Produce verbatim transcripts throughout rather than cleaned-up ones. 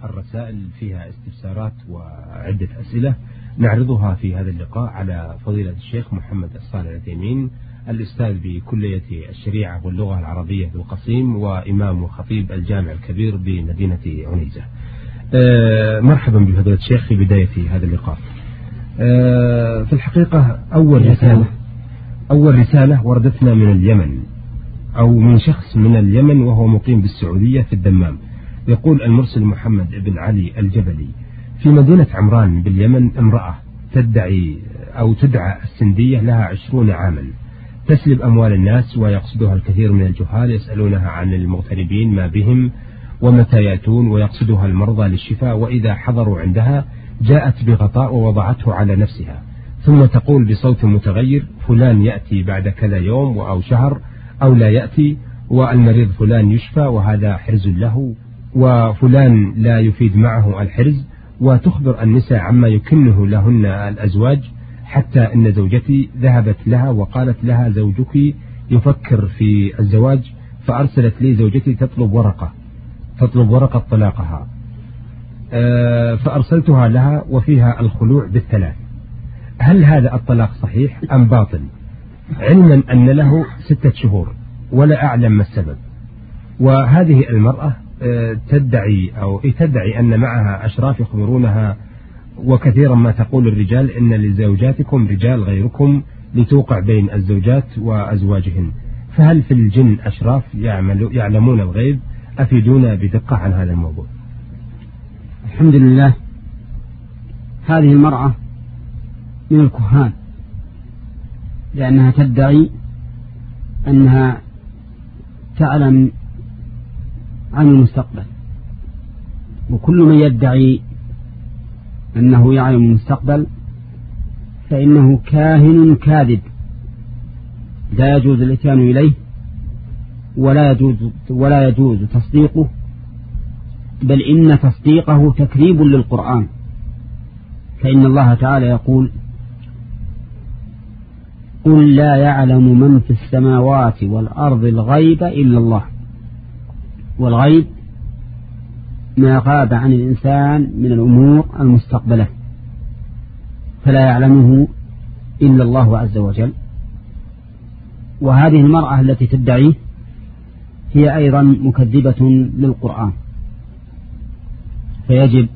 الرسائل فيها استفسارات وعدة أسئلة نعرضها في هذا اللقاء على فضيلة الشيخ محمد الصالح العثيمين، الأستاذ بكلية الشريعة واللغة العربية بالقصيم، وإمام وخطيب الجامع الكبير بمدينة عنيزة. أه مرحبا بفضيلة الشيخ في بداية هذا اللقاء. أه في الحقيقة أول رسالة أول رسالة وردتنا من اليمن، أو من شخص من اليمن وهو مقيم بالسعودية في الدمام. يقول المرسل محمد بن علي الجبلي: في مدينة عمران باليمن امرأة تدعي أو تدعى السندية، لها عشرون عاما، تسلب أموال الناس، ويقصدها الكثير من الجهال يسألونها عن المغتربين ما بهم ومتى يأتون، ويقصدها المرضى للشفاء، وإذا حضروا عندها جاءت بغطاء ووضعته على نفسها، ثم تقول بصوت متغير: فلان يأتي بعد كذا يوم أو شهر أو لا يأتي، والمريض فلان يشفى وهذا حرز له، وفلان لا يفيد معه الحرز، وتخبر النساء عما يكنه لهن الأزواج، حتى إن زوجتي ذهبت لها وقالت لها: زوجك يفكر في الزواج، فأرسلت لي زوجتي تطلب ورقة تطلب ورقة طلاقها، فأرسلتها لها وفيها الخلوع بالثلاث. هل هذا الطلاق صحيح أم باطل؟ علما أن له ستة شهور ولا أعلم ما السبب. وهذه المرأة تدعي أو تدعي أن معها أشراف يخبرونها، وكثيرا ما تقول الرجال: إن لزوجاتكم رجال غيركم لتوقع بين الزوجات وأزواجهن. فهل في الجن أشراف يعلمون الغيب؟ أفيدونا بدقة عن هذا الموضوع. الحمد لله. هذه المرأة من الكهان، لأنها تدعي أنها تعلم عن المستقبل، وكل من يدعي أنه يعلم المستقبل فإنه كاهن كاذب، لا يجوز الاتيان إليه ولا يجوز, ولا يجوز تصديقه، بل إن تصديقه تكذيب للقرآن. فإن الله تعالى يقول: قل لا يعلم من في السماوات والأرض الغيب إلا الله. والغيب ما غاب عن الإنسان من الأمور المستقبلة، فلا يعلمه إلا الله عز وجل. وهذه المرأة التي تدعيه هي أيضا مكذبة للقرآن، فيجب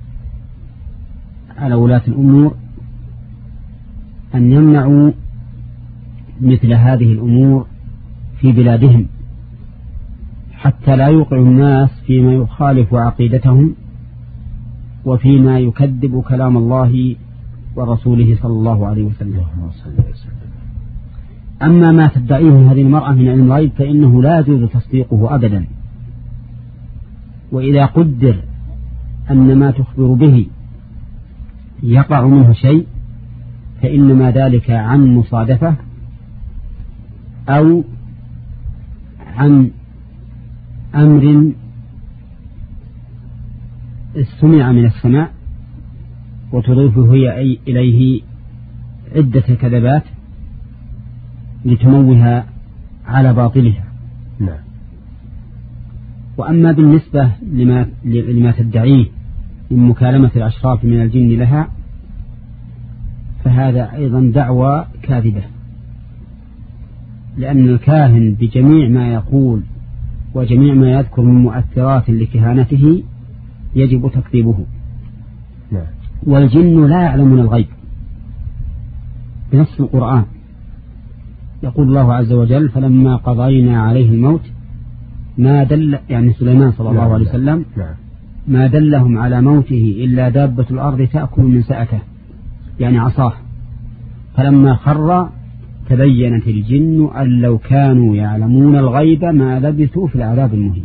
على ولاة الأمور أن يمنعوا مثل هذه الأمور في بلادهم، حتى لا يوقع الناس فيما يخالف عقيدتهم وفيما يكذب كلام الله ورسوله صلى الله عليه وسلم. أما ما تدعيه هذه المرأة من علم الغيب فإنه لا يجوز تصديقه أبدا. وإذا قدر أن ما تخبر به يقع منه شيء فإنما ذلك عن مصادفة أو عن أمر استمع من السماء، وتضيفه هي إليه عدة كذبات لتموها على باطلها. نعم. وأما بالنسبة لما, لما تدعيه من مكالمة الأشراف من الجن لها فهذا أيضا دعوى كاذبة، لأن الكاهن بجميع ما يقول وجميع ما يذكر من مؤثرات لكهانته يجب تكذيبه. نعم. والجن لا يعلمون الغيب بنص القرآن. يقول الله عز وجل: فلما قضينا عليه الموت ما دل، يعني سليمان صلى الله عليه وسلم، ما دلهم على موته إلا دابة الأرض تأكل من سأته، يعني عصاه، فلما خر تبينت الجن أن لو كانوا يعلمون الغيب ما لبثوا في العذاب المهين.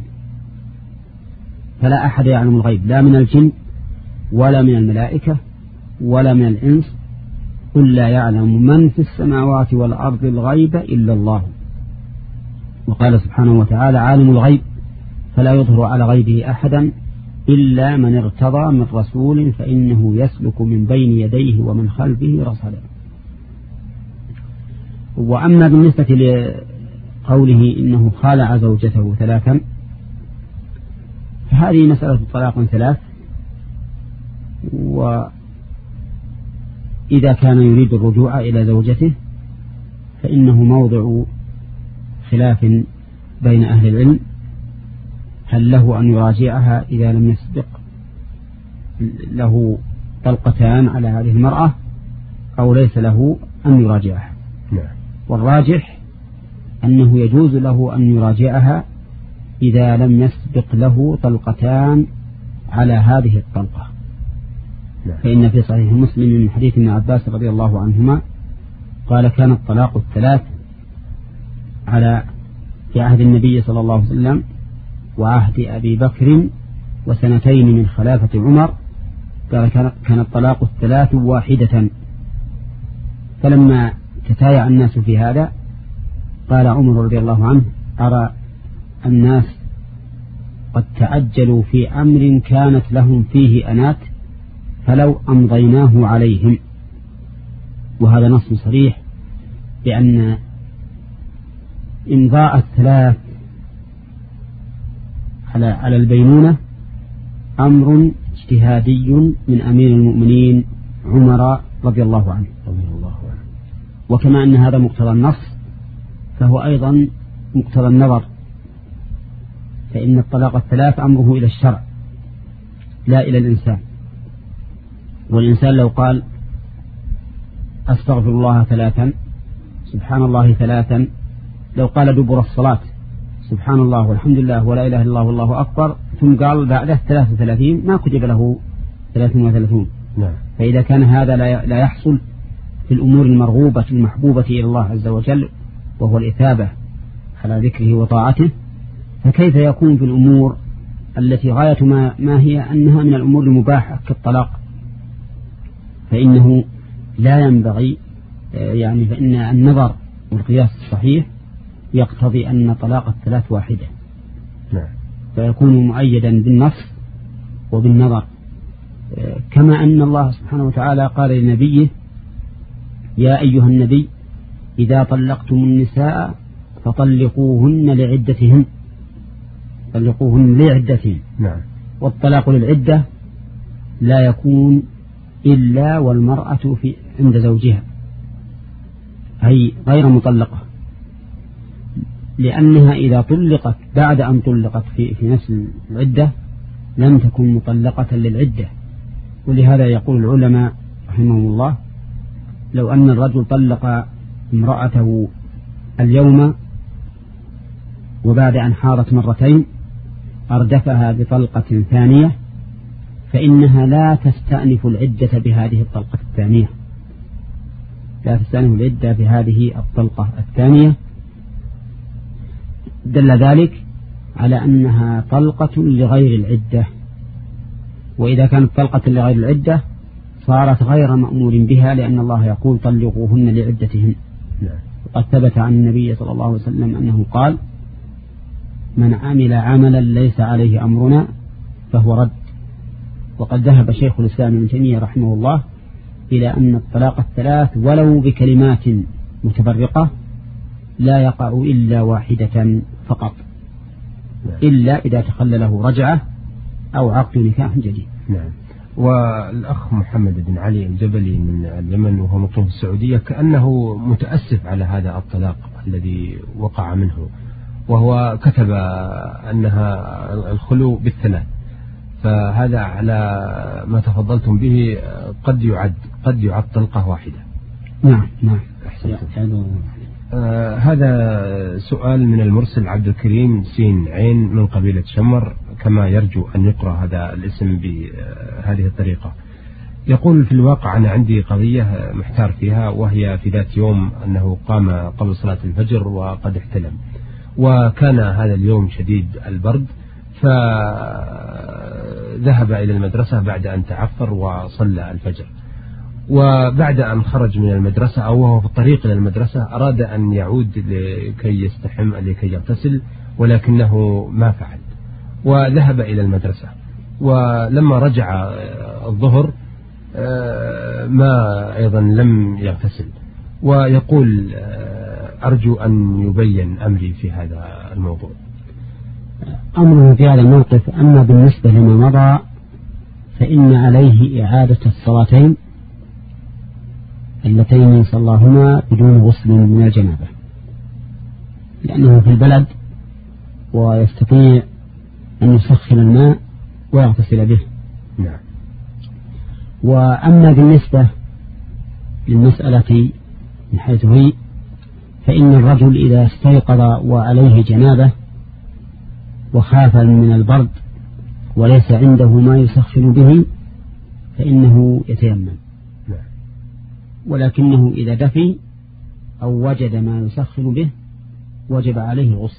فلا أحد يعلم الغيب، لا من الجن ولا من الملائكة ولا من الإنس. قل لا يعلم من في السماوات والأرض الغيب إلا الله. وقال سبحانه وتعالى: عالم الغيب فلا يظهر على غيبه أحدا إلا من ارتضى من رسول فإنه يسلك من بين يديه ومن خلفه رصدا. وأما بالنسبة لقوله إنه خالع زوجته ثلاثا فهذه مسألة طلاق ثلاث وإذا كان يريد الرجوع إلى زوجته فإنه موضع خلاف بين أهل العلم، هل له أن يراجعها إذا لم يسبق له طلقتان على هذه المرأة أو ليس له أن يراجعها. والراجح أنه يجوز له أن يراجعها إذا لم يسبق له طلقتان على هذه الطلقة. فإن في صحيح مسلم من حديث ابن عباس رضي الله عنهما قال كان الطلاق الثلاث على في عهد النبي صلى الله عليه وسلم وعهد أبي بكر وسنتين من خلافة عمر، قال كان الطلاق الثلاث واحدة. فلما تتايع الناس في هذا قال عمر رضي الله عنه أرى الناس قد تعجلوا في أمر كانت لهم فيه أنات فلو أمضيناه عليهم. وهذا نص صريح بأن إمضاء الثلاث على على البينونة أمر اجتهادي من أمير المؤمنين عمر رضي الله عنه. وكما أن هذا مقتضى النص فهو أيضا مقتضى النظر، فإن الطلاق الثلاث أمره إلى الشرع لا إلى الإنسان. والإنسان لو قال أستغفر الله ثلاثا سبحان الله ثلاثا، لو قال دبر الصلاة سبحان الله والحمد لله ولا إله إلا الله والله أكبر ثم قال بعده ثلاثة وثلاثين ما كتب له ثلاثة وثلاثون. نعم. فإذا كان هذا لا يحصل في الأمور المرغوبة المحبوبة إلى الله عز وجل وهو الإثابة على ذكره وطاعته، فكيف يكون في الأمور التي غاية ما, ما هي أنها من الأمور المباحة كالطلاق؟ فإنه لا ينبغي يعني فإن النظر والقياس الصحيح يقتضي أن طلاق الثلاث واحدة. نعم. فيكون مؤيدا بالنص وبالنظر، كما أن الله سبحانه وتعالى قال لنبيه يا أيها النبي إذا طلقتم النساء فطلقوهن لعدتهن طلقوهن لعدتهن. نعم. والطلاق للعدة لا يكون إلا والمرأة في عند زوجها أي غير مطلقة، لأنها إذا طلقت بعد أن طلقت في, في نفس العدة لم تكن مطلقة للعدة. ولهذا يقول العلماء رحمهم الله لو أن الرجل طلق امرأته اليوم وبعد أن حارت مرتين أردفها بطلقة ثانية فإنها لا تستأنف العدة بهذه الطلقة الثانية لا تستأنف العدة بهذه الطلقة الثانية. دل ذلك على أنها طلقة لغير العدة، وإذا كانت طلقة لغير العدة صارت غير مأمور بها، لأن الله يقول طلقوهن لعدتهن. وقد ثبت عن النبي صلى الله عليه وسلم أنه قال من عمل عملا ليس عليه أمرنا فهو رد. وقد ذهب شيخ الإسلام ابن تيمية رحمه الله إلى أن الطلاق الثلاث ولو بكلمات متفرقة لا يقع إلا واحدة فقط، إلا إذا تخلله رجعة أو عقد نكاح جديد. نعم. والأخ محمد بن علي الجبلي من اليمن وهو مقيم في السعودية كأنه متأسف على هذا الطلاق الذي وقع منه، وهو كتب أنها الخلو بالثلاث، فهذا على ما تفضلتم به قد يعد قد يعد طلقة واحدة. نعم نعم. آه هذا سؤال من المرسل عبد الكريم سين عين من قبيلة شمر، كما يرجو أن يقرأ هذا الاسم بهذه الطريقة. يقول في الواقع أنا عندي قضية محتار فيها، وهي في ذات يوم أنه قام قبل صلاة الفجر وقد احتلم، وكان هذا اليوم شديد البرد، فذهب إلى المدرسة بعد أن تعفر وصلى الفجر. وبعد أن خرج من المدرسة أو وهو في الطريق إلى المدرسة أراد أن يعود لكي يستحم لكي يغتسل، ولكنه ما فعل وذهب إلى المدرسة. ولما رجع الظهر ما أيضا لم يغتسل، ويقول أرجو أن يبين أمري في هذا الموضوع. أمره في هذا الموقف. أما بالنسبة لما مضى فإن عليه إعادة الصلاتين اللتين صلاهما بدون غسل من الجنابة، لأنه في البلد ويستطيع أن يسخن الماء ويغتسل به. نعم. وأما بالنسبة للمسألة من حيث هي، فإن الرجل إذا استيقظ وعليه جنابة وخاف من البرد وليس عنده ما يسخن به فإنه يتيمم، ولكنه إذا دفي أو وجد ما يسخن به وجب عليه الغسل.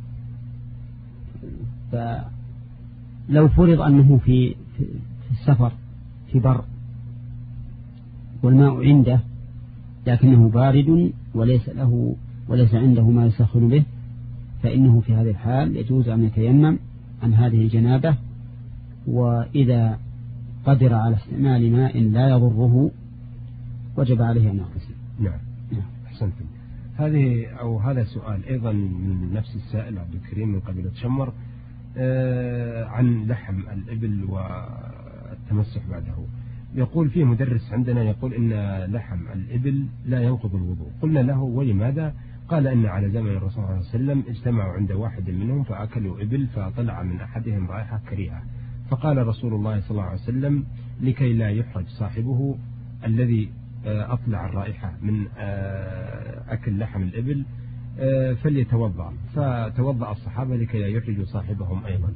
فلو فرض أنه في في السفر في بر والماء عنده لكنه بارد وليس له وليس عنده ما يسخن به، فإنه في هذه الحال يجوز أن يتيمم عن هذه الجنابة، وإذا قدر على استعمال ماء لا يضره وجب عليه أن يغتسل. نعم. أحسنتم. هذه أو هذا سؤال أيضا من نفس السائل عبد الكريم من قبيلة شمر آه عن لحم الإبل والتمسح بعده. يقول فيه مدرس عندنا يقول إن لحم الإبل لا ينقض الوضوء. قلنا له ولماذا؟ قال إن على زمن الرسول صلى الله عليه وسلم اجتمعوا عند واحد منهم فأكلوا إبل فطلع من أحدهم رائحة كريهة، فقال رسول الله صلى الله عليه وسلم لكي لا يحرج صاحبه الذي أطلع الرائحة من أكل لحم الإبل فليتوضأ، فتوضأ الصحابة لكي لا يحرجوا صاحبهم أيضا.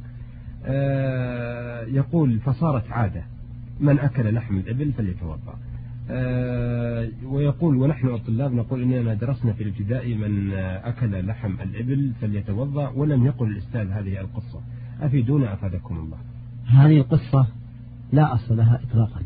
يقول فصارت عادة من أكل لحم الإبل فليتوضأ. ويقول ونحن الطلاب نقول إننا درسنا في الابتدائي من أكل لحم الإبل فليتوضأ، ولم يقل الأستاذ هذه القصة، أفيدونا أفادكم الله. هذه القصة لا أصل لها إطلاقا،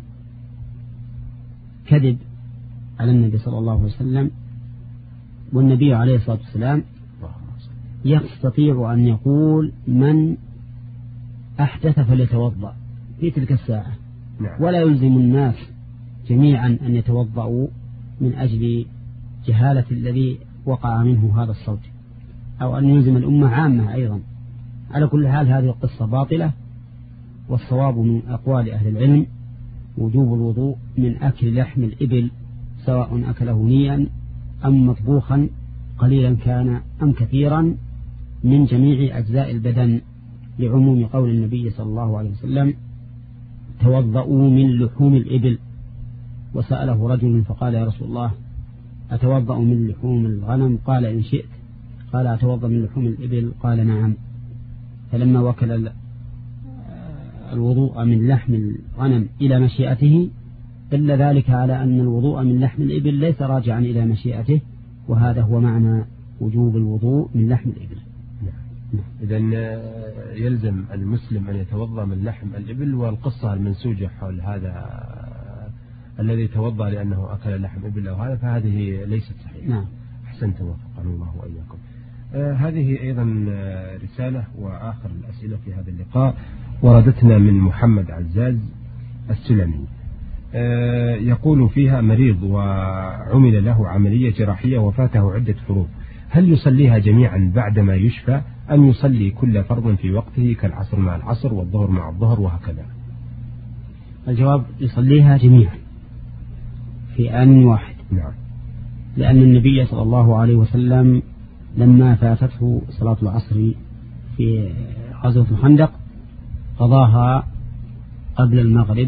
كذب على النبي صلى الله عليه وسلم، والنبي عليه الصلاة والسلام يستطيع أن يقول من أحدث فليتوضأ في تلك الساعة، ولا يلزم الناس جميعا أن يتوضأوا من أجل جهالة الذي وقع منه هذا الصوت، أو أن يلزم الأمة عامة أيضا. على كل حال هذه القصة باطلة، والصواب من أقوال أهل العلم وجوب الوضوء من أكل لحم الإبل سواء أكله نيا أم مطبوخا قليلا كان أم كثيرا من جميع أجزاء البدن، لعموم قول النبي صلى الله عليه وسلم توضؤوا من لحوم الإبل. وسأله رجل فقال يا رسول الله أتوضأ من لحوم الغنم؟ قال إن شئت. قال أتوضأ من لحوم الإبل؟ قال نعم. فلما وكل الوضوء من لحم الغنم إلى مشيئته دل ذلك على أن الوضوء من لحم الإبل ليس راجعا إلى مشيئته، وهذا هو معنى وجوب الوضوء من لحم الإبل. إذن يلزم المسلم أن يتوضأ من لحم الإبل. والقصة المنسوجة حول هذا الذي توضأ لأنه أكل لحم إبل أو هذا فهذه ليست صحيحة. نعم. أحسنتم وفقنا الله وإياكم. آه هذه أيضا رسالة وآخر الأسئلة في هذا اللقاء وردتنا من محمد عزاز السلمي. آه يقول فيها مريض وعمل له عملية جراحية وفاته عدة فروض، هل يصليها جميعا بعدما يشفى أم يصلي كل فرض في وقته كالعصر مع العصر والظهر مع الظهر وهكذا؟ الجواب يصليها جميعا في آن واحد. نعم. لأن النبي صلى الله عليه وسلم لما فاتته صلاة العصر في غزوة الخندق قضاها قبل المغرب،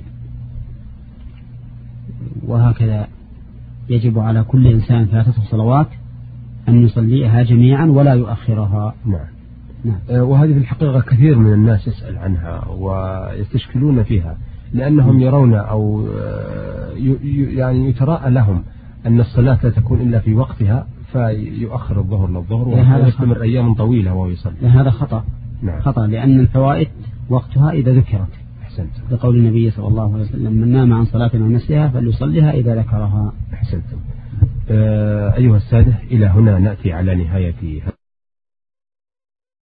وهكذا يجب على كل إنسان فاتته صلوات أن يصليها جميعا ولا يؤخرها. نعم. نعم. وهذه في الحقيقة كثير من الناس يسأل عنها ويستشكلون فيها، لأنهم يرون أو يعني يتراءى لهم أن الصلاة لا تكون إلا في وقتها فيؤخر الظهر للظهر ويستمر أيام طويلة وهو يصلي. هذا خطأ. نعم. خطأ، لأن الفوائد وقتها إذا ذكرت. أحسنت. لقول النبي صلى الله عليه وسلم من نام عن صلاة أو نسيها فليصليها إذا ذكرها. أحسنتم. أيها السادة، إلى هنا نأتي على نهاية